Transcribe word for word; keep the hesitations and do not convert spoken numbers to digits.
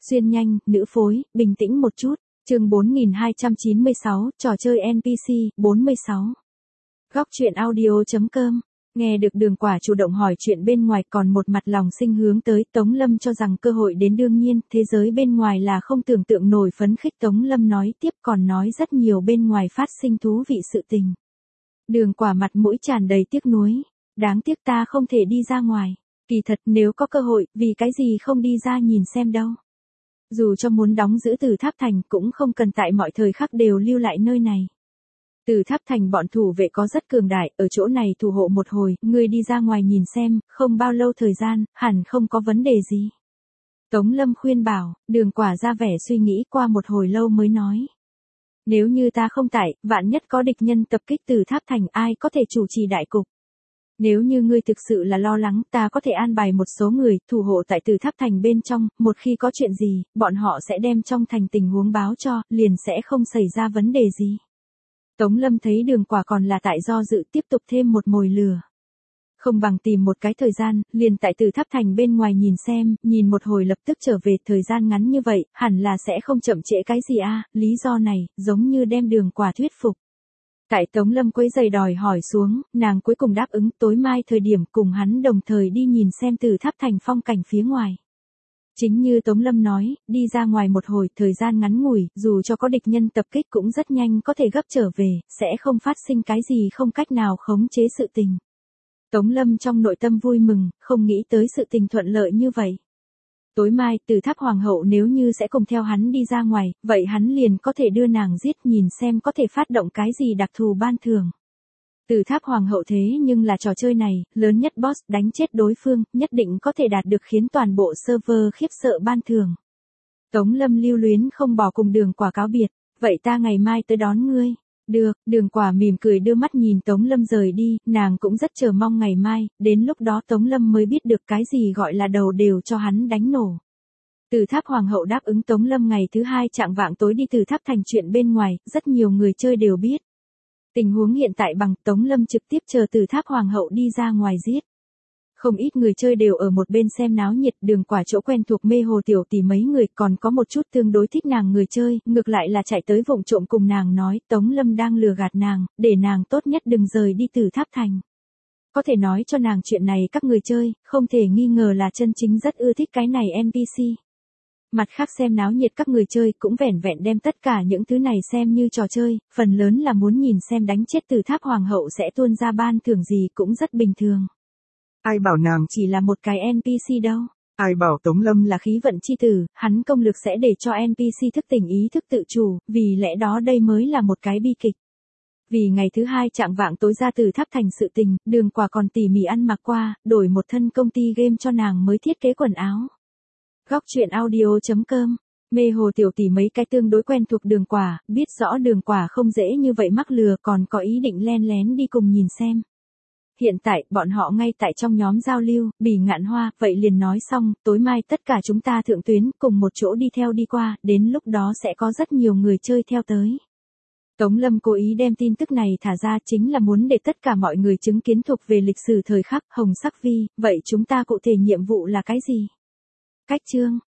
Xuyên nhanh, nữ phối, bình tĩnh một chút. Chương bốn nghìn hai trăm chín mươi sáu, trò chơi en pê xê, bốn mươi sáu. Góc truyện audio chấm com. Nghe được Đường Quả chủ động hỏi chuyện bên ngoài còn một mặt lòng sinh hướng tới, Tống Lâm cho rằng cơ hội đến đương nhiên, thế giới bên ngoài là không tưởng tượng nổi phấn khích. Tống Lâm nói tiếp còn nói rất nhiều bên ngoài phát sinh thú vị sự tình. Đường Quả mặt mũi tràn đầy tiếc nuối. Đáng tiếc ta không thể đi ra ngoài. Kỳ thật nếu có cơ hội, vì cái gì không đi ra nhìn xem đâu. Dù cho muốn đóng giữ Từ Tháp Thành cũng không cần tại mọi thời khắc đều lưu lại nơi này. Từ Tháp Thành bọn thủ vệ có rất cường đại, ở chỗ này thủ hộ một hồi, ngươi đi ra ngoài nhìn xem, không bao lâu thời gian, hẳn không có vấn đề gì. Tống Lâm khuyên bảo, Đường Quả ra vẻ suy nghĩ qua một hồi lâu mới nói. Nếu như ta không tại, vạn nhất có địch nhân tập kích Từ Tháp Thành ai có thể chủ trì đại cục. Nếu như ngươi thực sự là lo lắng, ta có thể an bài một số người, thủ hộ tại Từ Tháp Thành bên trong, một khi có chuyện gì, bọn họ sẽ đem trong thành tình huống báo cho, liền sẽ không xảy ra vấn đề gì. Tống Lâm thấy Đường Quả còn là tại do dự tiếp tục thêm một mồi lửa. Không bằng tìm một cái thời gian, liền tại Từ Tháp Thành bên ngoài nhìn xem, nhìn một hồi lập tức trở về, thời gian ngắn như vậy, hẳn là sẽ không chậm trễ cái gì a. À, lý do này, giống như đem Đường Quả thuyết phục. Tại Tống Lâm quấy giày đòi hỏi xuống, nàng cuối cùng đáp ứng tối mai thời điểm cùng hắn đồng thời đi nhìn xem Từ Tháp Thành phong cảnh phía ngoài. Chính như Tống Lâm nói, đi ra ngoài một hồi, thời gian ngắn ngủi, dù cho có địch nhân tập kích cũng rất nhanh có thể gấp trở về, sẽ không phát sinh cái gì không cách nào khống chế sự tình. Tống Lâm trong nội tâm vui mừng, không nghĩ tới sự tình thuận lợi như vậy. Tối mai, Từ Tháp Hoàng hậu nếu như sẽ cùng theo hắn đi ra ngoài, vậy hắn liền có thể đưa nàng giết nhìn xem có thể phát động cái gì đặc thù ban thưởng. Từ Tháp Hoàng hậu thế nhưng là trò chơi này, lớn nhất boss đánh chết đối phương, nhất định có thể đạt được khiến toàn bộ server khiếp sợ ban thưởng. Tống Lâm lưu luyến không bỏ cùng Đường Quả cáo biệt, vậy ta ngày mai tới đón ngươi. Được, Đường Quả mỉm cười đưa mắt nhìn Tống Lâm rời đi, nàng cũng rất chờ mong ngày mai, đến lúc đó Tống Lâm mới biết được cái gì gọi là đầu đều cho hắn đánh nổ. Từ Tháp Hoàng hậu đáp ứng Tống Lâm ngày thứ hai chạng vạng tối đi Từ Tháp Thành chuyện bên ngoài, rất nhiều người chơi đều biết. Tình huống hiện tại bằng Tống Lâm trực tiếp chờ Từ Tháp Hoàng hậu đi ra ngoài giết. Không ít người chơi đều ở một bên xem náo nhiệt, Đường Quả chỗ quen thuộc mê hồ tiểu tỷ mấy người, còn có một chút tương đối thích nàng người chơi, ngược lại là chạy tới vụng trộm cùng nàng nói Tống Lâm đang lừa gạt nàng, để nàng tốt nhất đừng rời đi Từ Tháp Thành. Có thể nói cho nàng chuyện này các người chơi, không thể nghi ngờ là chân chính rất ưa thích cái này en pê xê. Mặt khác xem náo nhiệt các người chơi cũng vẻn vẹn đem tất cả những thứ này xem như trò chơi, phần lớn là muốn nhìn xem đánh chết Từ Tháp Hoàng hậu sẽ tuôn ra ban thưởng gì cũng rất bình thường. Ai bảo nàng chỉ là một cái en pê xê đâu. Ai bảo Tống Lâm là khí vận chi tử, hắn công lực sẽ để cho en pê xê thức tỉnh ý thức tự chủ, vì lẽ đó đây mới là một cái bi kịch. Vì ngày thứ hai chạng vạng tối ra Từ Tháp Thành sự tình, Đường Quả còn tỉ mỉ ăn mặc qua, đổi một thân công ty game cho nàng mới thiết kế quần áo. Góc truyện audio chấm com. Mê hồ tiểu tỷ mấy cái tương đối quen thuộc Đường Quả, biết rõ Đường Quả không dễ như vậy mắc lừa, còn có ý định len lén đi cùng nhìn xem. Hiện tại, bọn họ ngay tại trong nhóm giao lưu, Bỉ Ngạn Hoa, vậy liền nói xong, tối mai tất cả chúng ta thượng tuyến, cùng một chỗ đi theo đi qua, đến lúc đó sẽ có rất nhiều người chơi theo tới. Tống Lâm cố ý đem tin tức này thả ra chính là muốn để tất cả mọi người chứng kiến thuộc về lịch sử thời khắc. Hồng Sắc Vi, vậy chúng ta cụ thể nhiệm vụ là cái gì? Cách chương.